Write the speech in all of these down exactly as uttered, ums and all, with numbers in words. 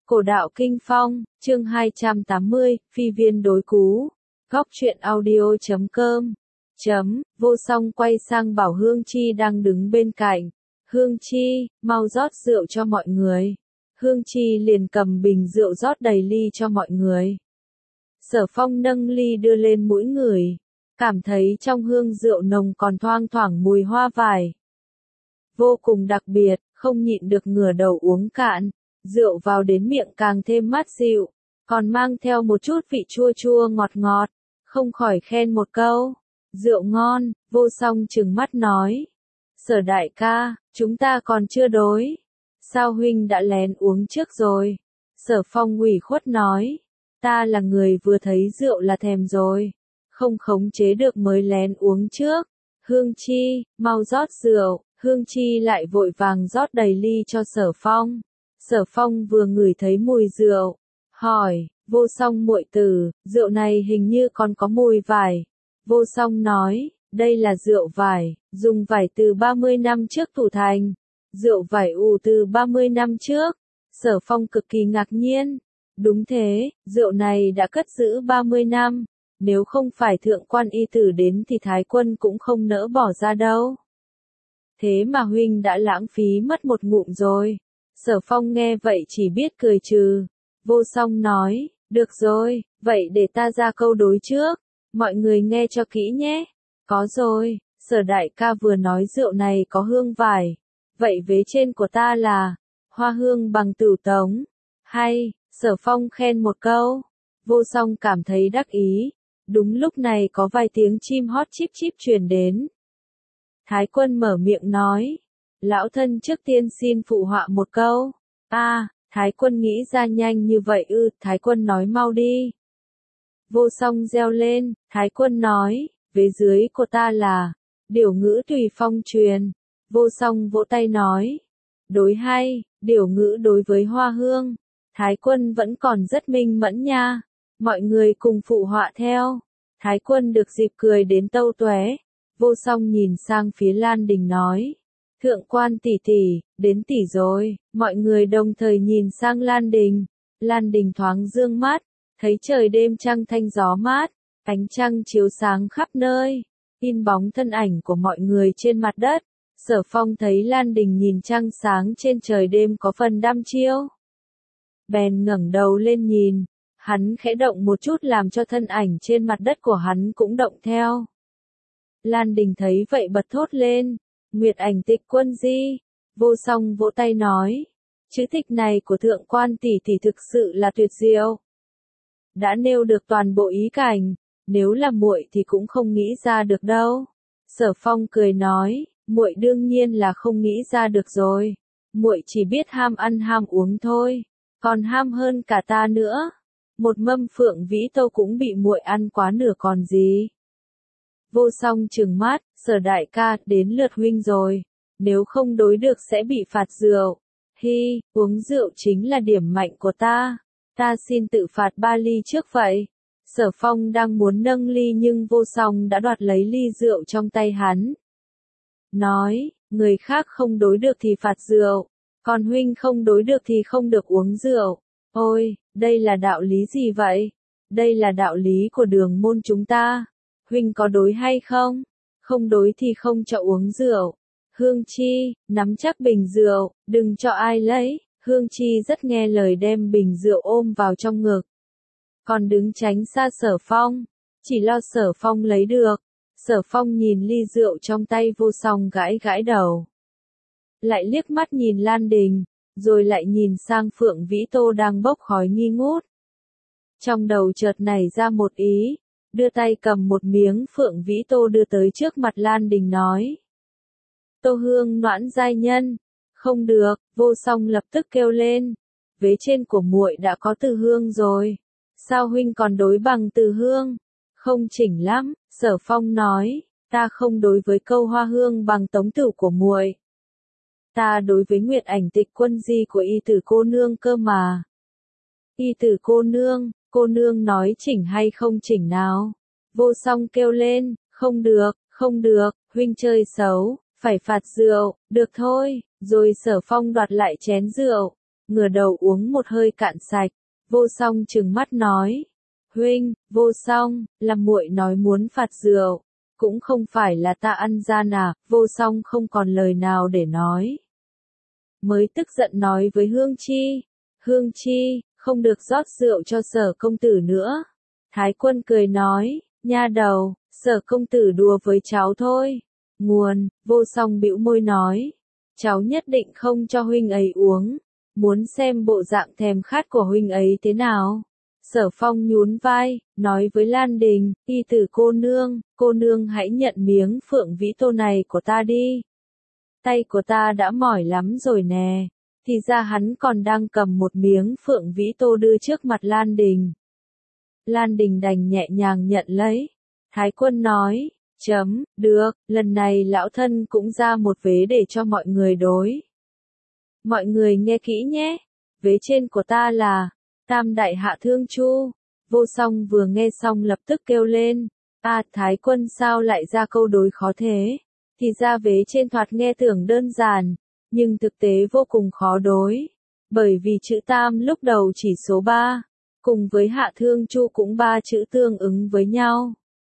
Cổ đạo kinh phong, chương hai trăm tám mươi, phi viên đối cú. Góc truyện audio chấm com. Chấm, vô song quay sang bảo Hương Chi đang đứng bên cạnh. Hương Chi, mau rót rượu cho mọi người. Hương Chi liền cầm bình rượu rót đầy ly cho mọi người. Sở Phong nâng ly đưa lên mũi người. Cảm thấy trong hương rượu nồng còn thoang thoảng mùi hoa vải. Vô cùng đặc biệt, không nhịn được ngửa đầu uống cạn. Rượu vào đến miệng càng thêm mát dịu, còn mang theo một chút vị chua chua ngọt ngọt, không khỏi khen một câu. Rượu ngon, vô song trừng mắt nói. Sở đại ca, chúng ta còn chưa đối. Sao huynh đã lén uống trước rồi? Sở Phong ủy khuất nói. Ta là người vừa thấy rượu là thèm rồi. Không khống chế được mới lén uống trước. Hương Chi, mau rót rượu. Hương Chi lại vội vàng rót đầy ly cho Sở Phong. Sở Phong vừa ngửi thấy mùi rượu, hỏi, vô song muội tử, rượu này hình như còn có mùi vải. Vô song nói, đây là rượu vải, dùng vải từ ba mươi năm trước thủ thành. Rượu vải ủ từ ba mươi năm trước. Sở Phong cực kỳ ngạc nhiên. Đúng thế, rượu này đã cất giữ ba mươi năm. Nếu không phải thượng quan y tử đến thì Thái Quân cũng không nỡ bỏ ra đâu. Thế mà huynh đã lãng phí mất một ngụm rồi. Sở Phong nghe vậy chỉ biết cười trừ. Vô song nói, được rồi, vậy để ta ra câu đối trước. Mọi người nghe cho kỹ nhé. Có rồi, Sở đại ca vừa nói rượu này có hương vải. Vậy vế trên của ta là hoa hương bằng tửu tống. Hay, Sở Phong khen một câu. Vô song cảm thấy đắc ý. Đúng lúc này có vài tiếng chim hót chíp chíp truyền đến. Thái Quân mở miệng nói. Lão thân trước tiên xin phụ họa một câu. A, à, Thái Quân nghĩ ra nhanh như vậy ư, Thái Quân nói mau đi. Vô song reo lên, Thái Quân nói, vế dưới của ta là, điểu ngữ tùy phong truyền. Vô song vỗ tay nói, đối hay, điểu ngữ đối với hoa hương. Thái Quân vẫn còn rất minh mẫn nha. Mọi người cùng phụ họa theo. Thái Quân được dịp cười đến tâu tué. Vô song nhìn sang phía Lan Đình nói. Thượng quan tỷ tỷ, đến tỷ rồi. Mọi người đồng thời nhìn sang Lan Đình. Lan Đình thoáng dương mắt, thấy trời đêm trăng thanh gió mát, ánh trăng chiếu sáng khắp nơi, in bóng thân ảnh của mọi người trên mặt đất. Sở Phong thấy Lan Đình nhìn trăng sáng trên trời đêm có phần đăm chiêu. Bèn ngẩng đầu lên nhìn, hắn khẽ động một chút làm cho thân ảnh trên mặt đất của hắn cũng động theo. Lan Đình thấy vậy bật thốt lên. Nguyệt ảnh tịch quân di. Vô song vỗ tay nói. Chữ tịch này của thượng quan tỷ tỷ thực sự là tuyệt diệu. Đã nêu được toàn bộ ý cảnh. Nếu là muội thì cũng không nghĩ ra được đâu. Sở Phong cười nói. Muội đương nhiên là không nghĩ ra được rồi. Muội chỉ biết ham ăn ham uống thôi. Còn ham hơn cả ta nữa. Một mâm phượng vĩ tâu cũng bị muội ăn quá nửa còn gì. Vô song trừng mắt, Sở đại ca, đến lượt huynh rồi. Nếu không đối được sẽ bị phạt rượu. Hi, uống rượu chính là điểm mạnh của ta. Ta xin tự phạt ba ly trước vậy. Sở Phong đang muốn nâng ly nhưng vô song đã đoạt lấy ly rượu trong tay hắn. Nói, người khác không đối được thì phạt rượu. Còn huynh không đối được thì không được uống rượu. Ôi, đây là đạo lý gì vậy? Đây là đạo lý của đường môn chúng ta. Huynh có đối hay không? Không đối thì không cho uống rượu. Hương Chi, nắm chắc bình rượu, đừng cho ai lấy. Hương Chi rất nghe lời đem bình rượu ôm vào trong ngực. Còn đứng tránh xa Sở Phong. Chỉ lo Sở Phong lấy được. Sở Phong nhìn ly rượu trong tay vô song gãi gãi đầu. Lại liếc mắt nhìn Lan Đình. Rồi lại nhìn sang Phượng Vĩ Tô đang bốc khói nghi ngút. Trong đầu chợt nảy ra một ý. Đưa tay cầm một miếng Phượng Vĩ Tô đưa tới trước mặt Lan Đình nói. Tô hương noãn giai nhân. Không được, vô song lập tức kêu lên. Vế trên của muội đã có từ hương rồi. Sao huynh còn đối bằng từ hương? Không chỉnh lắm, Sở Phong nói. Ta không đối với câu hoa hương bằng tống tửu của muội. Ta đối với nguyệt ảnh tịch quân di của y tử cô nương cơ mà. Y tử cô nương, cô nương nói chỉnh hay không chỉnh nào? Vô song kêu lên, không được, không được, huynh chơi xấu, phải phạt rượu, được thôi, rồi Sở Phong đoạt lại chén rượu, ngửa đầu uống một hơi cạn sạch, Vô Song trừng mắt nói, huynh, Vô Song, là muội nói muốn phạt rượu, cũng không phải là ta ăn gian à, Vô Song không còn lời nào để nói. Mới tức giận nói với Hương Chi, Hương Chi, không được rót rượu cho Sở công tử nữa. Thái Quân cười nói, nha đầu, Sở công tử đùa với cháu thôi. Nguồn, Vô Song bĩu môi nói, cháu nhất định không cho huynh ấy uống, muốn xem bộ dạng thèm khát của huynh ấy thế nào. Sở Phong nhún vai, nói với Lan Đình, y tử cô nương, cô nương hãy nhận miếng phượng vĩ tô này của ta đi. Tay của ta đã mỏi lắm rồi nè. Thì ra hắn còn đang cầm một miếng phượng vĩ tô đưa trước mặt Lan Đình. Lan Đình đành nhẹ nhàng nhận lấy. Thái Quân nói, chấm, được, lần này lão thân cũng ra một vế để cho mọi người đối. Mọi người nghe kỹ nhé, vế trên của ta là, Tam Đại Hạ Thương Chu. Vô Song vừa nghe xong lập tức kêu lên, à Thái Quân sao lại ra câu đối khó thế, thì ra vế trên thoạt nghe tưởng đơn giản, nhưng thực tế vô cùng khó đối, bởi vì chữ Tam lúc đầu chỉ số ba, cùng với Hạ Thương Chu cũng ba chữ tương ứng với nhau.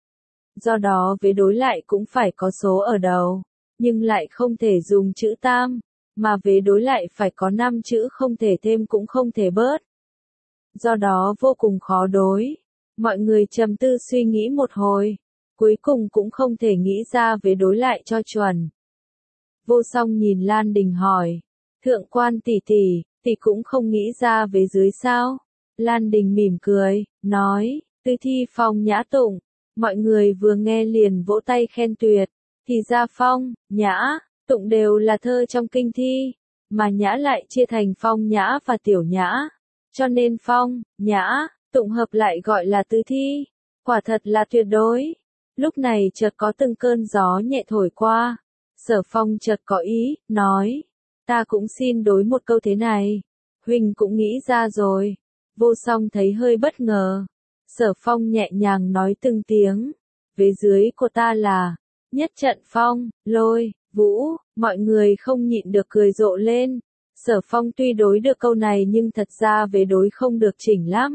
Do đó vế đối lại cũng phải có số ở đầu, nhưng lại không thể dùng chữ Tam, mà vế đối lại phải có năm chữ không thể thêm cũng không thể bớt. Do đó vô cùng khó đối. Mọi người trầm tư suy nghĩ một hồi, cuối cùng cũng không thể nghĩ ra vế đối lại cho chuẩn. Vô Song nhìn Lan Đình hỏi, thượng quan tỷ tỷ, tỷ cũng không nghĩ ra vế dưới sao? Lan Đình mỉm cười, nói, tư thi phong nhã tụng. Mọi người vừa nghe liền vỗ tay khen tuyệt, thì ra phong, nhã, tụng đều là thơ trong kinh thi, mà nhã lại chia thành phong nhã và tiểu nhã. Cho nên phong, nhã, tụng hợp lại gọi là tứ thi. Quả thật là tuyệt đối. Lúc này chợt có từng cơn gió nhẹ thổi qua. Sở Phong chợt có ý, nói. Ta cũng xin đối một câu thế này. Huynh cũng nghĩ ra rồi. Vô Song thấy hơi bất ngờ. Sở Phong nhẹ nhàng nói từng tiếng. Vế dưới của ta là, nhất trận phong, lôi, vũ, mọi người không nhịn được cười rộ lên. Sở Phong tuy đối được câu này nhưng thật ra vế đối không được chỉnh lắm.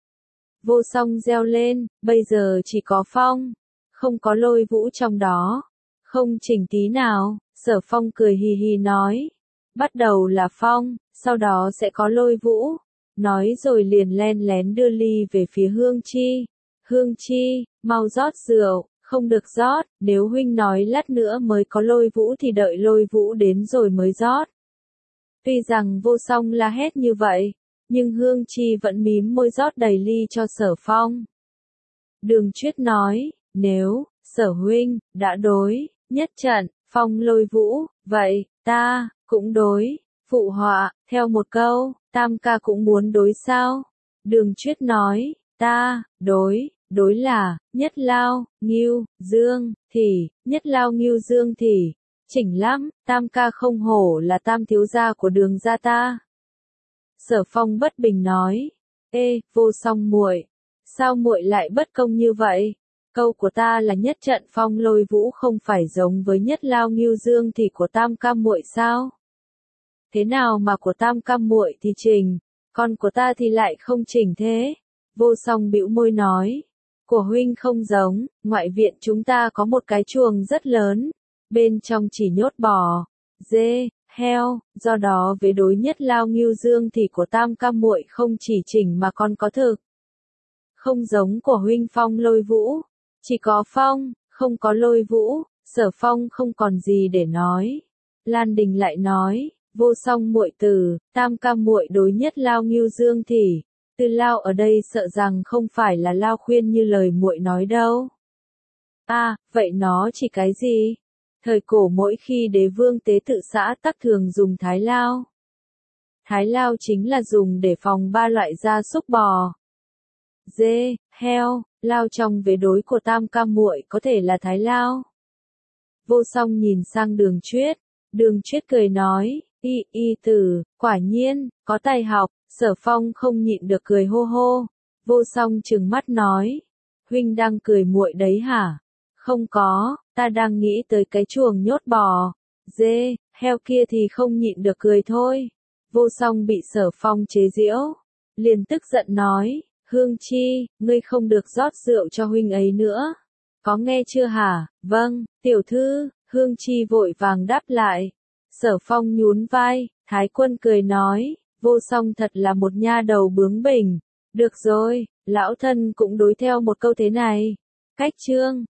Vô Song reo lên, bây giờ chỉ có phong, không có lôi vũ trong đó, không chỉnh tí nào. Sở Phong cười hì hì nói, bắt đầu là phong, sau đó sẽ có lôi vũ. Nói rồi liền len lén đưa ly về phía Hương Chi. Hương Chi, mau rót rượu, không được rót, nếu huynh nói lát nữa mới có lôi vũ thì đợi lôi vũ đến rồi mới rót. Tuy rằng Vô Song la hét như vậy, nhưng Hương Chi vẫn mím môi rót đầy ly cho Sở Phong. Đường Chuyết nói, nếu, Sở huynh, đã đối, nhất trận, phong lôi vũ, vậy, ta, cũng đối, phụ họa, theo một câu, Tam ca cũng muốn đối sao? Đường Chuyết nói, ta, đối, đối là, nhất lao, ngưu, dương, thì, nhất lao ngưu dương thì. Chỉnh lắm, Tam ca không hổ là Tam thiếu gia của Đường gia ta. Sở Phong bất bình nói, ê, Vô Song muội, sao muội lại bất công như vậy? Câu của ta là nhất trận phong lôi vũ không phải giống với nhất lao ngưu dương thì của Tam ca muội sao? Thế nào mà của Tam ca muội thì chỉnh, còn của ta thì lại không chỉnh thế? Vô Song bĩu môi nói, của huynh không giống, ngoại viện chúng ta có một cái chuồng rất lớn. Bên trong chỉ nhốt bò, dê, heo, do đó với đối nhất lao ngưu dương thì của Tam ca muội không chỉ chỉnh mà còn có thực. Không giống của huynh phong lôi vũ, chỉ có phong, không có lôi vũ. Sở Phong không còn gì để nói. Lan Đình lại nói, Vô Song muội tử, Tam ca muội đối nhất lao ngưu dương thì, từ lao ở đây sợ rằng không phải là lao khuyên như lời muội nói đâu. À, vậy nó chỉ cái gì? Thời cổ mỗi khi đế vương tế tự xã tắc thường dùng thái lao. Thái lao chính là dùng để phòng ba loại gia súc bò, dê, heo. Lao trong vế đối của Tam ca muội có thể là thái lao. Vô Song nhìn sang Đường Chuyết. Đường Chuyết cười nói, y y tử, quả nhiên, có tài học. Sở Phong không nhịn được cười hô hô. Vô Song trừng mắt nói, huynh đang cười muội đấy hả? Không có, ta đang nghĩ tới cái chuồng nhốt bò, dê, heo kia thì không nhịn được cười thôi. Vô Song bị Sở Phong chế giễu, liền tức giận nói, Hương Chi, ngươi không được rót rượu cho huynh ấy nữa. Có nghe chưa hả? Vâng, tiểu thư, Hương Chi vội vàng đáp lại. Sở Phong nhún vai, Thái Quân cười nói, Vô Song thật là một nha đầu bướng bỉnh. Được rồi, lão thân cũng đối theo một câu thế này. Cách chương